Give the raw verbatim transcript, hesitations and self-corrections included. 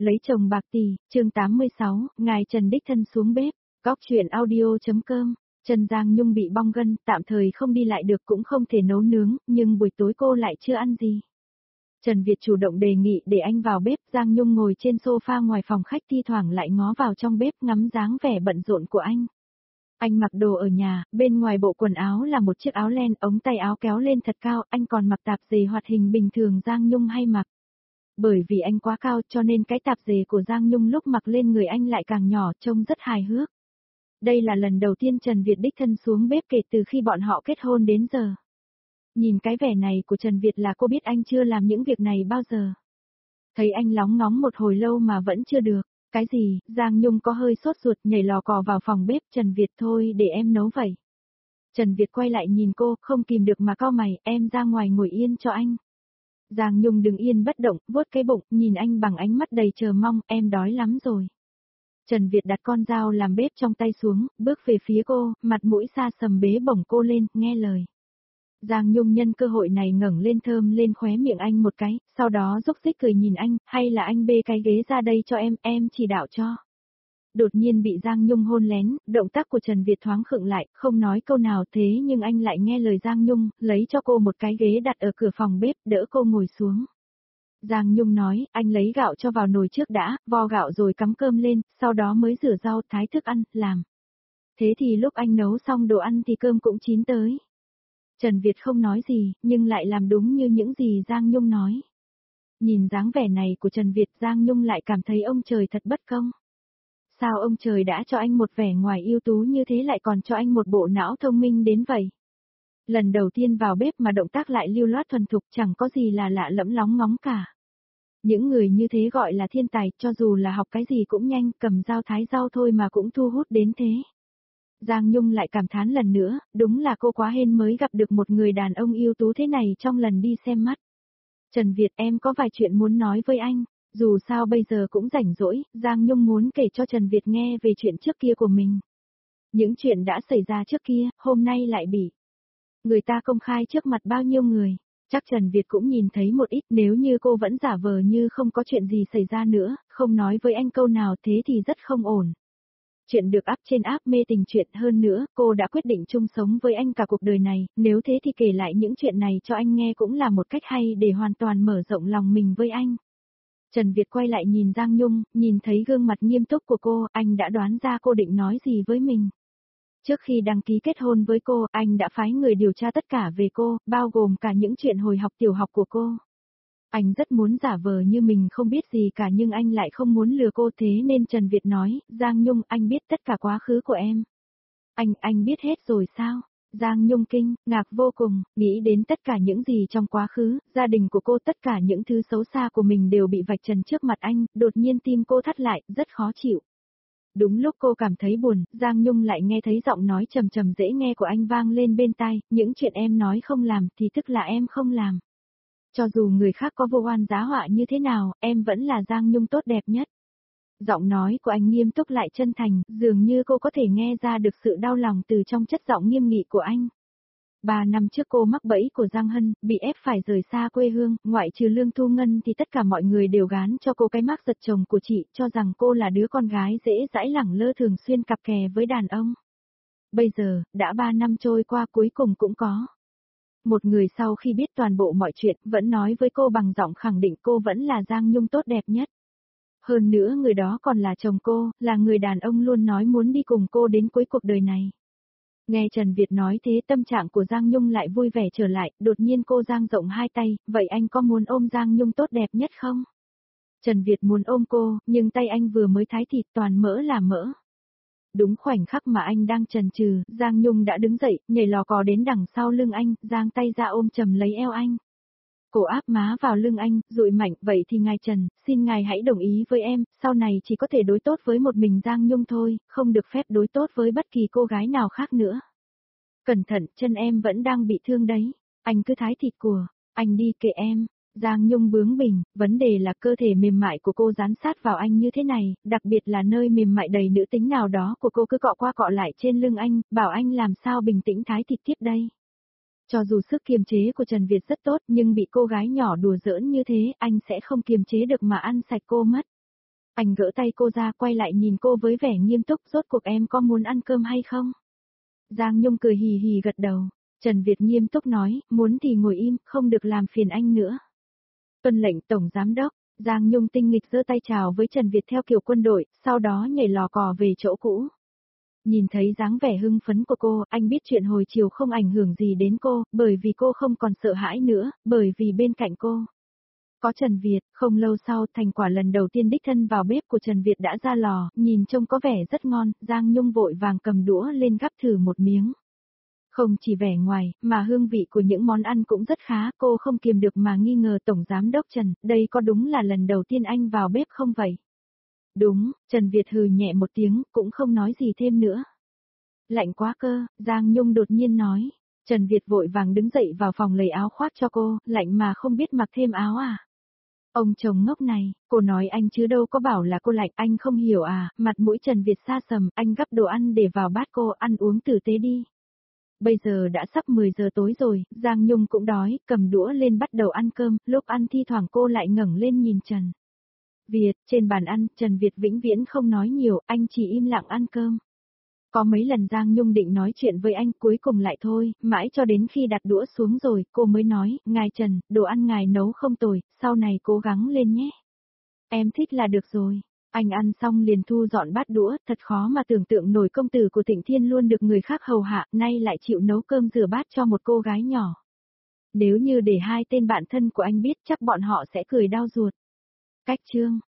Lấy chồng bạc tỷ, chương tám mươi sáu, ngài Trần đích thân xuống bếp, góc chuyện audio.com. Trần Giang Nhung bị bong gân, tạm thời không đi lại được cũng không thể nấu nướng, nhưng buổi tối cô lại chưa ăn gì. Trần Việt chủ động đề nghị để anh vào bếp, Giang Nhung ngồi trên sofa ngoài phòng khách thi thoảng lại ngó vào trong bếp ngắm dáng vẻ bận rộn của anh. Anh mặc đồ ở nhà, bên ngoài bộ quần áo là một chiếc áo len, ống tay áo kéo lên thật cao, anh còn mặc tạp dề hoạt hình bình thường Giang Nhung hay mặc. Bởi vì anh quá cao cho nên cái tạp dề của Giang Nhung lúc mặc lên người anh lại càng nhỏ, trông rất hài hước. Đây là lần đầu tiên Trần Việt đích thân xuống bếp kể từ khi bọn họ kết hôn đến giờ. Nhìn cái vẻ này của Trần Việt là cô biết anh chưa làm những việc này bao giờ. Thấy anh lóng ngóng một hồi lâu mà vẫn chưa được. Cái gì? Giang Nhung có hơi sốt ruột nhảy lò cò vào phòng bếp. Trần Việt thôi để em nấu vậy. Trần Việt quay lại nhìn cô, không kìm được mà cau mày, em ra ngoài ngồi yên cho anh. Giang Nhung đứng yên bất động, vuốt cái bụng, nhìn anh bằng ánh mắt đầy chờ mong, em đói lắm rồi. Trần Việt đặt con dao làm bếp trong tay xuống, bước về phía cô, mặt mũi xa sầm bế bổng cô lên, nghe lời. Giang Nhung nhân cơ hội này ngẩng lên thơm lên khóe miệng anh một cái, sau đó rúc rích cười nhìn anh, hay là anh bê cái ghế ra đây cho em, em chỉ đạo cho. Đột nhiên bị Giang Nhung hôn lén, động tác của Trần Việt thoáng khựng lại, không nói câu nào thế nhưng anh lại nghe lời Giang Nhung, lấy cho cô một cái ghế đặt ở cửa phòng bếp, đỡ cô ngồi xuống. Giang Nhung nói, anh lấy gạo cho vào nồi trước đã, vo gạo rồi cắm cơm lên, sau đó mới rửa rau, thái thức ăn, làm. Thế thì lúc anh nấu xong đồ ăn thì cơm cũng chín tới. Trần Việt không nói gì, nhưng lại làm đúng như những gì Giang Nhung nói. Nhìn dáng vẻ này của Trần Việt, Giang Nhung lại cảm thấy ông trời thật bất công. Sao ông trời đã cho anh một vẻ ngoài ưu tú như thế lại còn cho anh một bộ não thông minh đến vậy? Lần đầu tiên vào bếp mà động tác lại lưu loát thuần thục chẳng có gì là lạ lẫm lóng ngóng cả. Những người như thế gọi là thiên tài, cho dù là học cái gì cũng nhanh, cầm dao thái rau thôi mà cũng thu hút đến thế. Giang Nhung lại cảm thán lần nữa, đúng là cô quá hên mới gặp được một người đàn ông ưu tú thế này trong lần đi xem mắt. Trần Việt, em có vài chuyện muốn nói với anh. Dù sao bây giờ cũng rảnh rỗi, Giang Nhung muốn kể cho Trần Việt nghe về chuyện trước kia của mình. Những chuyện đã xảy ra trước kia, hôm nay lại bị người ta công khai trước mặt bao nhiêu người. Chắc Trần Việt cũng nhìn thấy một ít, nếu như cô vẫn giả vờ như không có chuyện gì xảy ra nữa, không nói với anh câu nào thế thì rất không ổn. Chuyện được áp trên áp mê tình chuyện hơn nữa, cô đã quyết định chung sống với anh cả cuộc đời này, nếu thế thì kể lại những chuyện này cho anh nghe cũng là một cách hay để hoàn toàn mở rộng lòng mình với anh. Trần Việt quay lại nhìn Giang Nhung, nhìn thấy gương mặt nghiêm túc của cô, anh đã đoán ra cô định nói gì với mình. Trước khi đăng ký kết hôn với cô, anh đã phái người điều tra tất cả về cô, bao gồm cả những chuyện hồi học tiểu học của cô. Anh rất muốn giả vờ như mình không biết gì cả nhưng anh lại không muốn lừa cô thế nên Trần Việt nói, Giang Nhung, anh biết tất cả quá khứ của em. Anh, anh biết hết rồi sao? Giang Nhung kinh, ngạc vô cùng, nghĩ đến tất cả những gì trong quá khứ, gia đình của cô, tất cả những thứ xấu xa của mình đều bị vạch trần trước mặt anh, đột nhiên tim cô thắt lại, rất khó chịu. Đúng lúc cô cảm thấy buồn, Giang Nhung lại nghe thấy giọng nói trầm trầm dễ nghe của anh vang lên bên tai, những chuyện em nói không làm thì tức là em không làm. Cho dù người khác có vô oan giá họa như thế nào, em vẫn là Giang Nhung tốt đẹp nhất. Giọng nói của anh nghiêm túc lại chân thành, dường như cô có thể nghe ra được sự đau lòng từ trong chất giọng nghiêm nghị của anh. Ba năm trước cô mắc bẫy của Giang Hân, bị ép phải rời xa quê hương, ngoại trừ Lương Thu Ngân thì tất cả mọi người đều gán cho cô cái mác giật chồng của chị, cho rằng cô là đứa con gái dễ dãi lẳng lơ thường xuyên cặp kè với đàn ông. Bây giờ, đã ba năm trôi qua cuối cùng cũng có. Một người sau khi biết toàn bộ mọi chuyện, vẫn nói với cô bằng giọng khẳng định cô vẫn là Giang Nhung tốt đẹp nhất. Hơn nữa người đó còn là chồng cô, là người đàn ông luôn nói muốn đi cùng cô đến cuối cuộc đời này. Nghe Trần Việt nói thế tâm trạng của Giang Nhung lại vui vẻ trở lại, đột nhiên cô giang rộng hai tay, vậy anh có muốn ôm Giang Nhung tốt đẹp nhất không? Trần Việt muốn ôm cô, nhưng tay anh vừa mới thái thịt toàn mỡ là mỡ. Đúng khoảnh khắc mà anh đang chần chừ, Giang Nhung đã đứng dậy, nhảy lò cò đến đằng sau lưng anh, giang tay ra ôm chầm lấy eo anh. Cổ áp má vào lưng anh, dụi mạnh, vậy thì ngài Trần, xin ngài hãy đồng ý với em, sau này chỉ có thể đối tốt với một mình Giang Nhung thôi, không được phép đối tốt với bất kỳ cô gái nào khác nữa. Cẩn thận, chân em vẫn đang bị thương đấy, anh cứ thái thịt của, anh đi kệ em. Giang Nhung bướng bỉnh, vấn đề là cơ thể mềm mại của cô dán sát vào anh như thế này, đặc biệt là nơi mềm mại đầy nữ tính nào đó của cô cứ cọ qua cọ lại trên lưng anh, bảo anh làm sao bình tĩnh thái thịt tiếp đây. Cho dù sức kiềm chế của Trần Việt rất tốt nhưng bị cô gái nhỏ đùa giỡn như thế, anh sẽ không kiềm chế được mà ăn sạch cô mất. Anh gỡ tay cô ra quay lại nhìn cô với vẻ nghiêm túc, rốt cuộc em có muốn ăn cơm hay không? Giang Nhung cười hì hì gật đầu. Trần Việt nghiêm túc nói, muốn thì ngồi im, không được làm phiền anh nữa. Tuân lệnh Tổng Giám Đốc. Giang Nhung tinh nghịch giơ tay chào với Trần Việt theo kiểu quân đội, sau đó nhảy lò cò về chỗ cũ. Nhìn thấy dáng vẻ hưng phấn của cô, anh biết chuyện hồi chiều không ảnh hưởng gì đến cô, bởi vì cô không còn sợ hãi nữa, bởi vì bên cạnh cô có Trần Việt. Không lâu sau, thành quả lần đầu tiên đích thân vào bếp của Trần Việt đã ra lò, nhìn trông có vẻ rất ngon, Giang Nhung vội vàng cầm đũa lên gắp thử một miếng. Không chỉ vẻ ngoài, mà hương vị của những món ăn cũng rất khá, cô không kiềm được mà nghi ngờ Tổng Giám Đốc Trần, đây có đúng là lần đầu tiên anh vào bếp không vậy? Đúng, Trần Việt hừ nhẹ một tiếng, cũng không nói gì thêm nữa. Lạnh quá cơ, Giang Nhung đột nhiên nói. Trần Việt vội vàng đứng dậy vào phòng lấy áo khoác cho cô, lạnh mà không biết mặc thêm áo à? Ông chồng ngốc này, cô nói anh chứ đâu có bảo là cô lạnh, anh không hiểu à? Mặt mũi Trần Việt xa sầm, anh gắp đồ ăn để vào bát cô, ăn uống tử tế đi. Bây giờ đã sắp mười giờ tối rồi, Giang Nhung cũng đói, cầm đũa lên bắt đầu ăn cơm, lúc ăn thi thoảng cô lại ngẩng lên nhìn Trần Việt. Trên bàn ăn, Trần Việt vĩnh viễn không nói nhiều, anh chỉ im lặng ăn cơm. Có mấy lần Giang Nhung định nói chuyện với anh, cuối cùng lại thôi, mãi cho đến khi đặt đũa xuống rồi, cô mới nói, ngài Trần, đồ ăn ngài nấu không tồi, sau này cố gắng lên nhé. Em thích là được rồi. Anh ăn xong liền thu dọn bát đũa, thật khó mà tưởng tượng nổi công tử của Thịnh Thiên luôn được người khác hầu hạ, nay lại chịu nấu cơm rửa bát cho một cô gái nhỏ. Nếu như để hai tên bạn thân của anh biết chắc bọn họ sẽ cười đau ruột. Cách chương